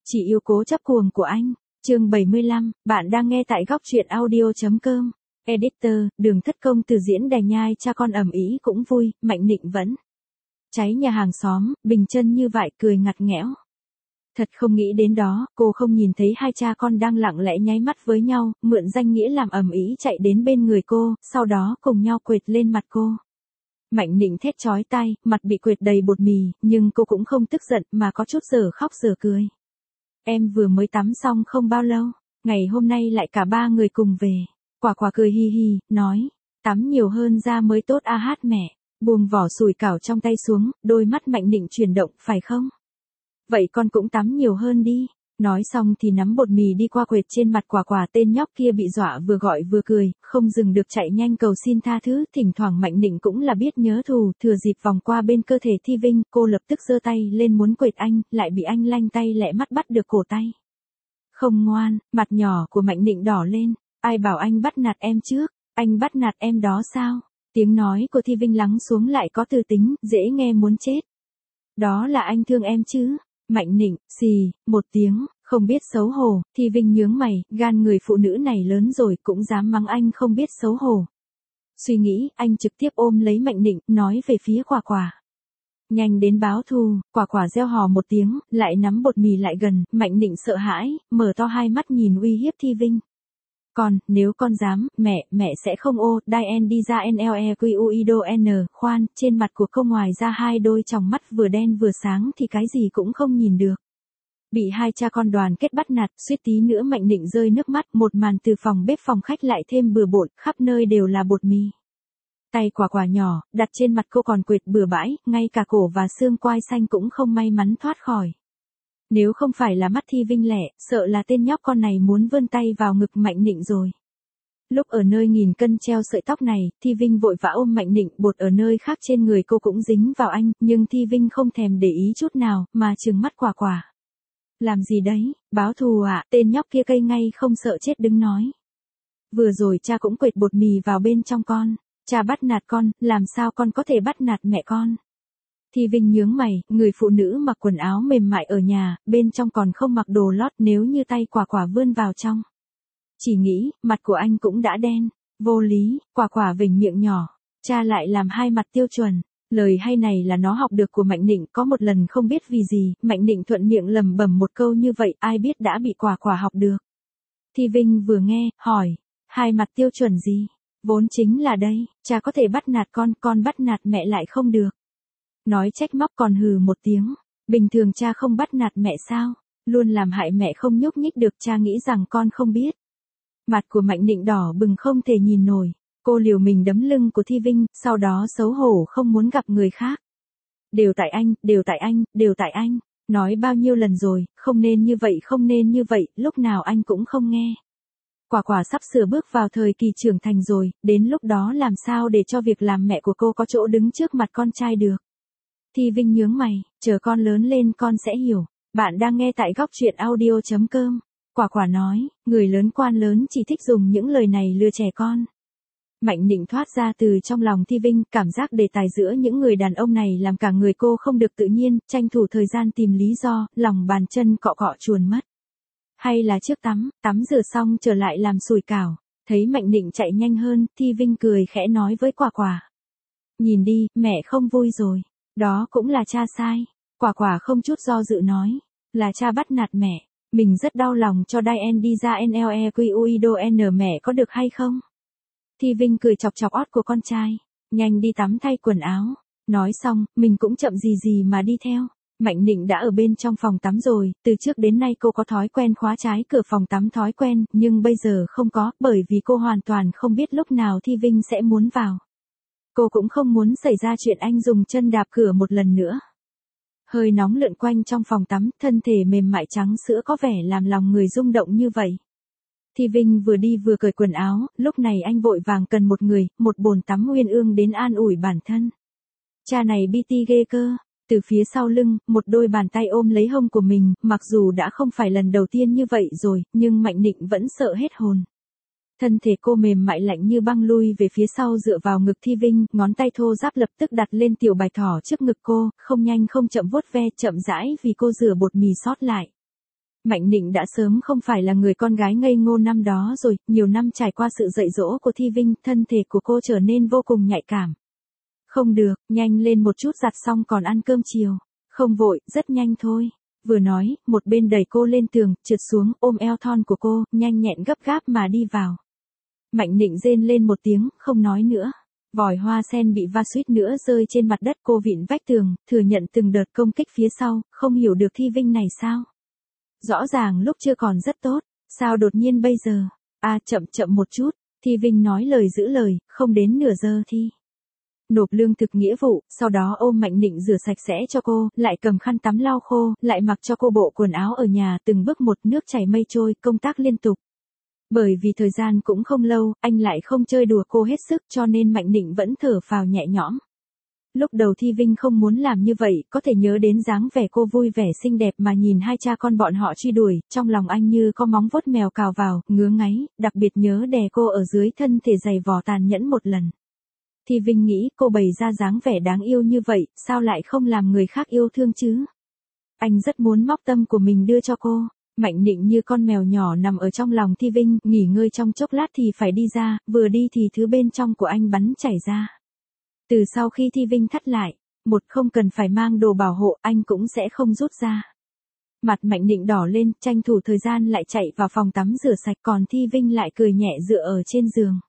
Chị yêu cố chấp cuồng của anh. Chương 75, bạn đang nghe tại góc truyện audio.com. Editor, Đường Thất Công từ diễn đài nhai cha con ầm ĩ cũng vui, Mạnh Nịnh vẫn cháy nhà hàng xóm, bình chân như vậy cười ngặt nghẽo. Thật không nghĩ đến đó, cô không nhìn thấy hai cha con đang lặng lẽ nháy mắt với nhau, mượn danh nghĩa làm ầm ĩ chạy đến bên người cô, sau đó cùng nhau quệt lên mặt cô. Mạnh Nịnh thét chói tai, mặt bị quệt đầy bột mì, nhưng cô cũng không tức giận mà có chút giờ khóc giờ cười. Em vừa mới tắm xong không bao lâu, ngày hôm nay lại cả ba người cùng về. Quả quả cười hi hi, nói, tắm nhiều hơn da mới tốt a hát mẹ. Buông vỏ sủi cảo trong tay xuống, đôi mắt Mạnh Nịnh chuyển động, phải không? Vậy con cũng tắm nhiều hơn đi. Nói xong thì nắm bột mì đi qua quệt trên mặt quả quả. Tên nhóc kia bị dọa vừa gọi vừa cười, không dừng được chạy nhanh cầu xin tha thứ. Thỉnh thoảng Mạnh Nịnh cũng là biết nhớ thù, thừa dịp vòng qua bên cơ thể Thi Vinh, cô lập tức giơ tay lên muốn quệt anh, lại bị anh lanh tay lẹ mắt bắt được cổ tay. Không ngoan, mặt nhỏ của Mạnh Nịnh đỏ lên, ai bảo anh bắt nạt em trước, anh bắt nạt em đó sao? Tiếng nói của Thi Vinh lắng xuống lại có từ tính, dễ nghe muốn chết. Đó là anh thương em chứ? Mạnh Nịnh, xì, một tiếng, không biết xấu hổ. Thi Vinh nhướng mày, gan người phụ nữ này lớn rồi cũng dám mắng anh không biết xấu hổ. Suy nghĩ, anh trực tiếp ôm lấy Mạnh Nịnh, nói về phía quả quả. Nhanh đến báo thù. Quả quả reo hò một tiếng, lại nắm bột mì lại gần. Mạnh Nịnh sợ hãi, mở to hai mắt nhìn uy hiếp Thi Vinh. Nếu con dám, mẹ sẽ không ô, Dien đi ra NLEQUIDON, khoan, trên mặt của cô ngoài ra hai đôi tròng mắt vừa đen vừa sáng thì cái gì cũng không nhìn được. Bị hai cha con đoàn kết bắt nạt, suýt tí nữa Mạnh Nịnh rơi nước mắt, một màn từ phòng bếp phòng khách lại thêm bừa bộn, khắp nơi đều là bột mì. Tay quả quả nhỏ, đặt trên mặt cô còn quệt bừa bãi, ngay cả cổ và xương quai xanh cũng không may mắn thoát khỏi. Nếu không phải là mắt Thi Vinh lẻ, sợ là tên nhóc con này muốn vươn tay vào ngực Mạnh Nịnh rồi. Lúc ở nơi nghìn cân treo sợi tóc này, Thi Vinh vội vã ôm Mạnh Nịnh, bột ở nơi khác trên người cô cũng dính vào anh, nhưng Thi Vinh không thèm để ý chút nào, mà trừng mắt quả quả. Làm gì đấy, báo thù à? Tên nhóc kia cây ngay không sợ chết đứng nói. Vừa rồi cha cũng quệt bột mì vào bên trong con, cha bắt nạt con, làm sao con có thể bắt nạt mẹ con? Thi Vinh nhướng mày, người phụ nữ mặc quần áo mềm mại ở nhà, bên trong còn không mặc đồ lót, nếu như tay quả quả vươn vào trong. Chỉ nghĩ, mặt của anh cũng đã đen, vô lý, quả quả vểnh miệng nhỏ, cha lại làm hai mặt tiêu chuẩn. Lời hay này là nó học được của Mạnh Nịnh, có một lần không biết vì gì, Mạnh Nịnh thuận miệng lẩm bẩm một câu như vậy, ai biết đã bị quả quả học được. Thi Vinh vừa nghe, hỏi, hai mặt tiêu chuẩn gì? Vốn chính là đây, cha có thể bắt nạt con bắt nạt mẹ lại không được. Nói trách móc còn hừ một tiếng, bình thường cha không bắt nạt mẹ sao, luôn làm hại mẹ không nhúc nhích được, cha nghĩ rằng con không biết. Mặt của Mạnh Nịnh đỏ bừng không thể nhìn nổi, cô liều mình đấm lưng của Thi Vinh, sau đó xấu hổ không muốn gặp người khác. Đều tại anh, đều tại anh, đều tại anh, nói bao nhiêu lần rồi, không nên như vậy, không nên như vậy, lúc nào anh cũng không nghe. Quả quả sắp sửa bước vào thời kỳ trưởng thành rồi, đến lúc đó làm sao để cho việc làm mẹ của cô có chỗ đứng trước mặt con trai được. Thi Vinh nhướng mày, chờ con lớn lên con sẽ hiểu. Bạn đang nghe tại góc truyện audio.com. Quả quả nói, người lớn quan lớn chỉ thích dùng những lời này lừa trẻ con. Mạnh Nịnh thoát ra từ trong lòng Thi Vinh, cảm giác đề tài giữa những người đàn ông này làm cả người cô không được tự nhiên, tranh thủ thời gian tìm lý do, lòng bàn chân cọ cọ chuồn mất. Hay là trước tắm rửa xong trở lại làm sủi cảo. Thấy Mạnh Nịnh chạy nhanh hơn, Thi Vinh cười khẽ nói với quả quả. Nhìn đi, mẹ không vui rồi. Đó cũng là cha sai. Quả quả không chút do dự nói. Là cha bắt nạt mẹ. Mình rất đau lòng cho Dien đi ra NLEQUIDON, mẹ có được hay không? Thi Vinh cười chọc chọc ót của con trai. Nhanh đi tắm thay quần áo. Nói xong, mình cũng chậm gì gì mà đi theo. Mạnh Nịnh đã ở bên trong phòng tắm rồi, từ trước đến nay cô có thói quen khóa trái cửa phòng tắm thói quen, nhưng bây giờ không có, bởi vì cô hoàn toàn không biết lúc nào Thi Vinh sẽ muốn vào. Cô cũng không muốn xảy ra chuyện anh dùng chân đạp cửa một lần nữa. Hơi nóng lượn quanh trong phòng tắm, thân thể mềm mại trắng sữa có vẻ làm lòng người rung động như vậy. Thi Vinh vừa đi vừa cởi quần áo, lúc này anh vội vàng cần một bồn tắm uyên ương đến an ủi bản thân. Cha này BT ghê cơ. Từ phía sau lưng, một đôi bàn tay ôm lấy hông của mình, mặc dù đã không phải lần đầu tiên như vậy rồi, nhưng Mạnh Nịnh vẫn sợ hết hồn. Thân thể cô mềm mại lạnh như băng lui về phía sau dựa vào ngực Thi Vinh, ngón tay thô ráp lập tức đặt lên tiểu bài thỏ trước ngực cô, không nhanh không chậm vuốt ve chậm rãi vì cô rửa bột mì sót lại. Mạnh Nịnh đã sớm không phải là người con gái ngây ngô năm đó rồi, nhiều năm trải qua sự dạy dỗ của Thi Vinh, thân thể của cô trở nên vô cùng nhạy cảm. Không được, nhanh lên một chút giặt xong còn ăn cơm chiều. Không vội, rất nhanh thôi. Vừa nói, một bên đẩy cô lên tường, trượt xuống, ôm eo thon của cô, nhanh nhẹn gấp gáp mà đi vào. Mạnh Nịnh rên lên một tiếng, không nói nữa. Vòi hoa sen bị va suýt nữa rơi trên mặt đất, cô vịn vách tường, thừa nhận từng đợt công kích phía sau, không hiểu được Thi Vinh này sao. Rõ ràng lúc chưa còn rất tốt, sao đột nhiên bây giờ, chậm chậm một chút, Thi Vinh nói lời giữ lời, không đến nửa giờ thì nộp lương thực nghĩa vụ, sau đó ôm Mạnh Nịnh rửa sạch sẽ cho cô, lại cầm khăn tắm lau khô, lại mặc cho cô bộ quần áo ở nhà, từng bước một, nước chảy mây trôi, công tác liên tục. Bởi vì thời gian cũng không lâu, anh lại không chơi đùa cô hết sức, cho nên Mạnh Nịnh vẫn thở phào nhẹ nhõm. Lúc đầu Thi Vinh không muốn làm như vậy, có thể nhớ đến dáng vẻ cô vui vẻ xinh đẹp mà nhìn hai cha con bọn họ truy đuổi, trong lòng anh như có móng vuốt mèo cào vào, ngứa ngáy, đặc biệt nhớ đè cô ở dưới thân thể dày vò tàn nhẫn một lần. Thi Vinh nghĩ cô bày ra dáng vẻ đáng yêu như vậy, sao lại không làm người khác yêu thương chứ? Anh rất muốn móc tâm của mình đưa cho cô. Mạnh Nịnh như con mèo nhỏ nằm ở trong lòng Thi Vinh, nghỉ ngơi trong chốc lát thì phải đi ra, vừa đi thì thứ bên trong của anh bắn chảy ra. Từ sau khi Thi Vinh thắt lại, không cần phải mang đồ bảo hộ, anh cũng sẽ không rút ra. Mặt Mạnh Nịnh đỏ lên, tranh thủ thời gian lại chạy vào phòng tắm rửa sạch, còn Thi Vinh lại cười nhẹ dựa ở trên giường.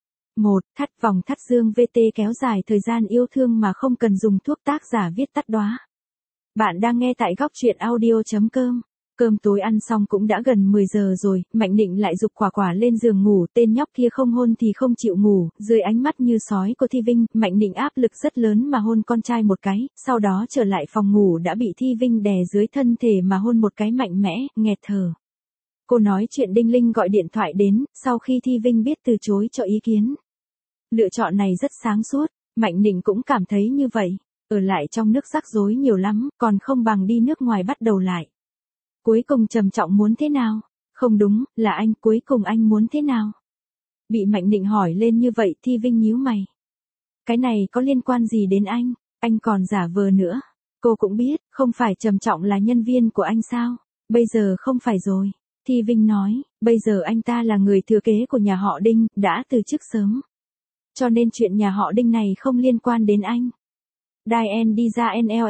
Thắt vòng thắt dương VT kéo dài thời gian yêu thương mà không cần dùng thuốc, tác giả viết tắt đóa. Bạn đang nghe tại góc truyện audio.com. Cơm tối ăn xong cũng đã gần 10 giờ rồi, Mạnh Nịnh lại giục Quả Quả lên giường ngủ, tên nhóc kia không hôn thì không chịu ngủ, dưới ánh mắt như sói của Thi Vinh, Mạnh Nịnh áp lực rất lớn mà hôn con trai một cái, sau đó trở lại phòng ngủ đã bị Thi Vinh đè dưới thân thể mà hôn một cái mạnh mẽ, nghẹt thở. Cô nói chuyện Đinh Linh gọi điện thoại đến, sau khi Thi Vinh biết từ chối cho ý kiến. Lựa chọn này rất sáng suốt, Mạnh Nịnh cũng cảm thấy như vậy, ở lại trong nước rắc rối nhiều lắm, còn không bằng đi nước ngoài bắt đầu lại. Cuối cùng Trầm Trọng muốn thế nào? Không đúng, là anh, cuối cùng anh muốn thế nào? Bị Mạnh Nịnh hỏi lên như vậy, Thi Vinh nhíu mày. Cái này có liên quan gì đến anh còn giả vờ nữa. Cô cũng biết, không phải Trầm Trọng là nhân viên của anh sao? Bây giờ không phải rồi. Thi Vinh nói, bây giờ anh ta là người thừa kế của nhà họ Đinh, đã từ chức sớm. Cho nên chuyện nhà họ Đinh này không liên quan đến anh. Dien đi ra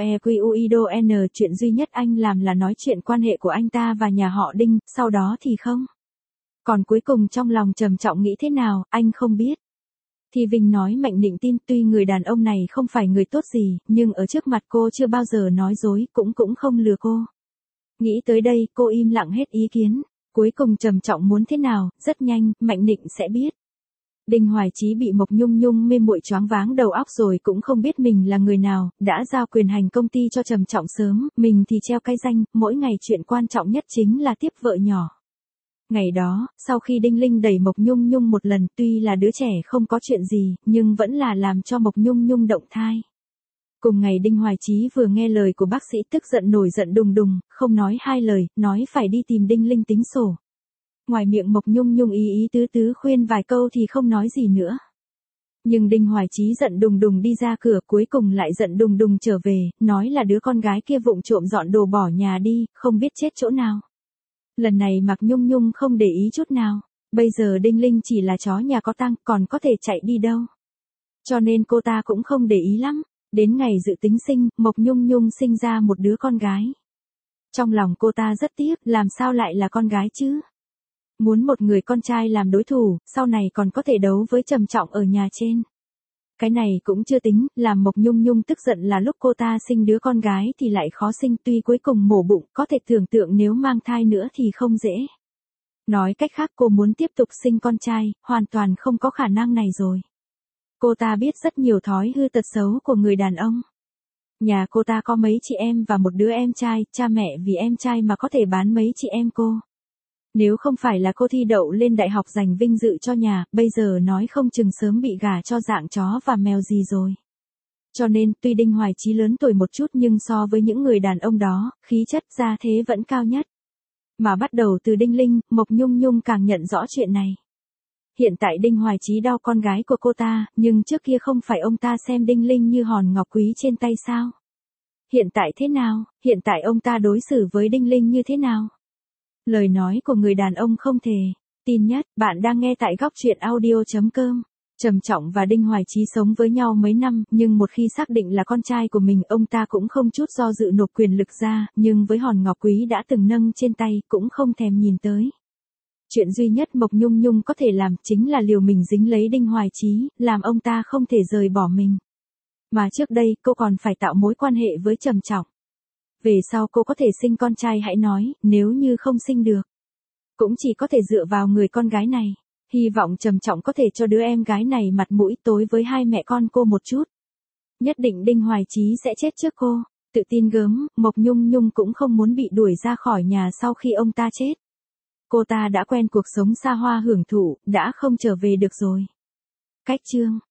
NLEQUIDO N, chuyện duy nhất anh làm là nói chuyện quan hệ của anh ta và nhà họ Đinh, sau đó thì không. Còn cuối cùng trong lòng Trầm Trọng nghĩ thế nào, anh không biết. Thi Vinh nói Mạnh Nịnh tin, tuy người đàn ông này không phải người tốt gì, nhưng ở trước mặt cô chưa bao giờ nói dối, cũng không lừa cô. Nghĩ tới đây, cô im lặng hết ý kiến. Cuối cùng Trầm Trọng muốn thế nào, rất nhanh, Mạnh Nịnh sẽ biết. Đinh Hoài Chí bị Mộc Nhung Nhung mê muội choáng váng đầu óc rồi cũng không biết mình là người nào, đã giao quyền hành công ty cho Trầm Trọng sớm, mình thì treo cái danh, mỗi ngày chuyện quan trọng nhất chính là tiếp vợ nhỏ. Ngày đó, sau khi Đinh Linh đẩy Mộc Nhung Nhung một lần, tuy là đứa trẻ không có chuyện gì, nhưng vẫn là làm cho Mộc Nhung Nhung động thai. Cùng ngày Đinh Hoài Chí vừa nghe lời của bác sĩ tức giận nổi giận đùng đùng, không nói hai lời, nói phải đi tìm Đinh Linh tính sổ. Ngoài miệng Mộc Nhung Nhung ý tứ khuyên vài câu thì không nói gì nữa. Nhưng Đinh Hoài Chí giận đùng đùng đi ra cửa, cuối cùng lại giận đùng đùng trở về, nói là đứa con gái kia vụng trộm dọn đồ bỏ nhà đi, không biết chết chỗ nào. Lần này Mộc Nhung Nhung không để ý chút nào, bây giờ Đinh Linh chỉ là chó nhà có tang, còn có thể chạy đi đâu. Cho nên cô ta cũng không để ý lắm, đến ngày dự tính sinh, Mộc Nhung Nhung sinh ra một đứa con gái. Trong lòng cô ta rất tiếc, làm sao lại là con gái chứ? Muốn một người con trai làm đối thủ, sau này còn có thể đấu với Trầm Trọng ở nhà trên. Cái này cũng chưa tính, làm Mộc Nhung Nhung tức giận là lúc cô ta sinh đứa con gái thì lại khó sinh, tuy cuối cùng mổ bụng, có thể tưởng tượng nếu mang thai nữa thì không dễ. Nói cách khác cô muốn tiếp tục sinh con trai, hoàn toàn không có khả năng này rồi. Cô ta biết rất nhiều thói hư tật xấu của người đàn ông. Nhà cô ta có mấy chị em và một đứa em trai, cha mẹ vì em trai mà có thể bán mấy chị em cô. Nếu không phải là cô thi đậu lên đại học giành vinh dự cho nhà, bây giờ nói không chừng sớm bị gả cho dạng chó và mèo gì rồi. Cho nên, tuy Đinh Hoài Chí lớn tuổi một chút nhưng so với những người đàn ông đó, khí chất gia thế vẫn cao nhất. Mà bắt đầu từ Đinh Linh, Mộc Nhung Nhung càng nhận rõ chuyện này. Hiện tại Đinh Hoài Chí đau con gái của cô ta, nhưng trước kia không phải ông ta xem Đinh Linh như hòn ngọc quý trên tay sao? Hiện tại thế nào? Hiện tại ông ta đối xử với Đinh Linh như thế nào? Lời nói của người đàn ông không thể tin nhất, bạn đang nghe tại góc truyện audio.com. Trầm Trọng và Đinh Hoài Chí sống với nhau mấy năm, nhưng một khi xác định là con trai của mình, ông ta cũng không chút do dự nộp quyền lực ra, nhưng với hòn ngọc quý đã từng nâng trên tay, cũng không thèm nhìn tới. Chuyện duy nhất Mộc Nhung Nhung có thể làm chính là liều mình dính lấy Đinh Hoài Chí, làm ông ta không thể rời bỏ mình. Mà trước đây, cô còn phải tạo mối quan hệ với Trầm Trọng. Về sau cô có thể sinh con trai hãy nói, nếu như không sinh được, cũng chỉ có thể dựa vào người con gái này. Hy vọng Trầm Trọng có thể cho đứa em gái này mặt mũi tối với hai mẹ con cô một chút. Nhất định Đinh Hoài Chí sẽ chết trước cô. Tự tin gớm, Mộc Nhung Nhung cũng không muốn bị đuổi ra khỏi nhà sau khi ông ta chết. Cô ta đã quen cuộc sống xa hoa hưởng thụ, đã không trở về được rồi. Cách chương